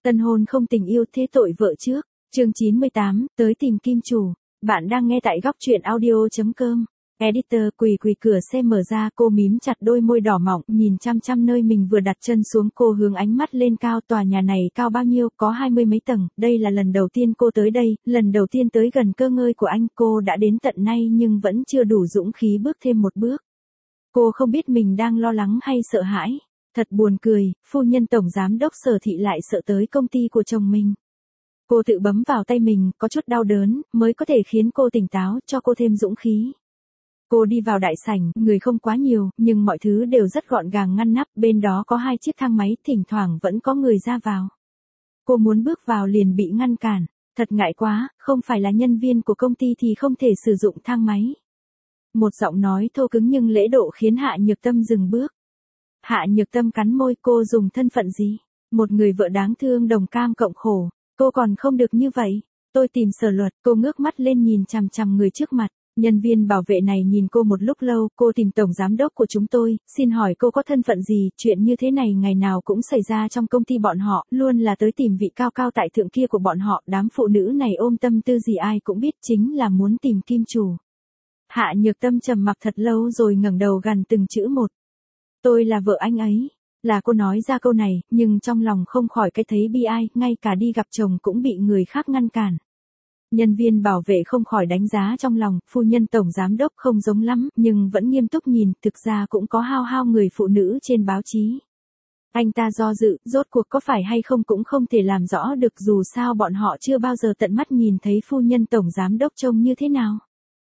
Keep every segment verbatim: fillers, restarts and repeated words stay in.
Tân hôn không tình yêu thế tội vợ trước. Chương chín mươi tám, tới tìm kim chủ. Bạn đang nghe tại góc truyện audio.com. Editor quỳ quỳ cửa xe mở ra, cô mím chặt đôi môi đỏ mọng, nhìn chăm chăm nơi mình vừa đặt chân xuống, cô hướng ánh mắt lên cao. Tòa nhà này cao bao nhiêu, có hai mươi mấy tầng, đây là lần đầu tiên cô tới đây, lần đầu tiên tới gần cơ ngơi của anh. Cô đã đến tận nay nhưng vẫn chưa đủ dũng khí bước thêm một bước. Cô không biết mình đang lo lắng hay sợ hãi. Thật buồn cười, phu nhân tổng giám đốc Sở Thị lại sợ tới công ty của chồng mình. Cô tự bấm vào tay mình, có chút đau đớn, mới có thể khiến cô tỉnh táo, cho cô thêm dũng khí. Cô đi vào đại sảnh, người không quá nhiều, nhưng mọi thứ đều rất gọn gàng ngăn nắp, bên đó có hai chiếc thang máy, thỉnh thoảng vẫn có người ra vào. Cô muốn bước vào liền bị ngăn cản, thật ngại quá, không phải là nhân viên của công ty thì không thể sử dụng thang máy. Một giọng nói thô cứng nhưng lễ độ khiến Hạ Nhược Tâm dừng bước. Hạ Nhược Tâm cắn môi, cô dùng thân phận gì? Một người vợ đáng thương đồng cam cộng khổ, cô còn không được như vậy. Tôi tìm Sở Luật, cô ngước mắt lên nhìn chằm chằm người trước mặt. Nhân viên bảo vệ này nhìn cô một lúc lâu, cô tìm tổng giám đốc của chúng tôi, xin hỏi cô có thân phận gì, chuyện như thế này ngày nào cũng xảy ra trong công ty bọn họ, luôn là tới tìm vị cao cao tại thượng kia của bọn họ, đám phụ nữ này ôm tâm tư gì ai cũng biết, chính là muốn tìm kim chủ. Hạ Nhược Tâm trầm mặc thật lâu rồi ngẩng đầu gằn từng chữ một. Tôi là vợ anh ấy. Là cô nói ra câu này, nhưng trong lòng không khỏi cái thấy bi ai, ngay cả đi gặp chồng cũng bị người khác ngăn cản. Nhân viên bảo vệ không khỏi đánh giá trong lòng, phu nhân tổng giám đốc không giống lắm, nhưng vẫn nghiêm túc nhìn, thực ra cũng có hao hao người phụ nữ trên báo chí. Anh ta do dự, rốt cuộc có phải hay không cũng không thể làm rõ được, dù sao bọn họ chưa bao giờ tận mắt nhìn thấy phu nhân tổng giám đốc trông như thế nào.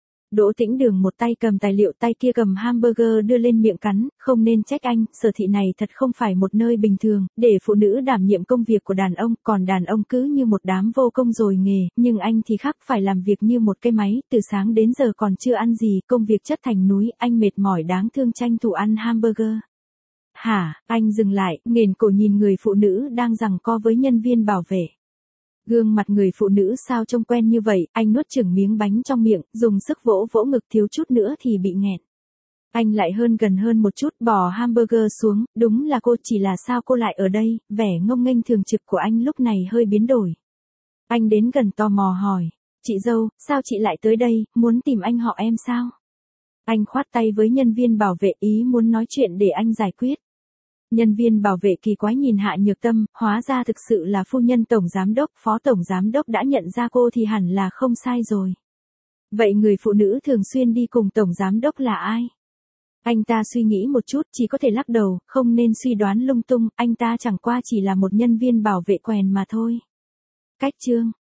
Đỗ Tĩnh Đường một tay cầm tài liệu, tay kia cầm hamburger đưa lên miệng cắn, không nên trách anh, Sở Thị này thật không phải một nơi bình thường, để phụ nữ đảm nhiệm công việc của đàn ông, còn đàn ông cứ như một đám vô công rồi nghề, nhưng anh thì khác, phải làm việc như một cái máy, từ sáng đến giờ còn chưa ăn gì, công việc chất thành núi, anh mệt mỏi đáng thương tranh thủ ăn hamburger. Hả, anh dừng lại, nghển cổ nhìn người phụ nữ đang giằng co với nhân viên bảo vệ. Gương mặt người phụ nữ sao trông quen như vậy, anh nuốt chửng miếng bánh trong miệng, dùng sức vỗ vỗ ngực, thiếu chút nữa thì bị nghẹn. Anh lại hơn gần hơn một chút, bỏ hamburger xuống, đúng là cô, chỉ là sao cô lại ở đây, vẻ ngông nghênh thường trực của anh lúc này hơi biến đổi. Anh đến gần tò mò hỏi, chị dâu, sao chị lại tới đây, muốn tìm anh họ em sao? Anh khoát tay với nhân viên bảo vệ, ý muốn nói chuyện để anh giải quyết. Nhân viên bảo vệ kỳ quái nhìn Hạ Nhược Tâm, hóa ra thực sự là phu nhân tổng giám đốc, phó tổng giám đốc đã nhận ra cô thì hẳn là không sai rồi. Vậy người phụ nữ thường xuyên đi cùng tổng giám đốc là ai? Anh ta suy nghĩ một chút, chỉ có thể lắc đầu, không nên suy đoán lung tung, anh ta chẳng qua chỉ là một nhân viên bảo vệ quèn mà thôi. Cách chương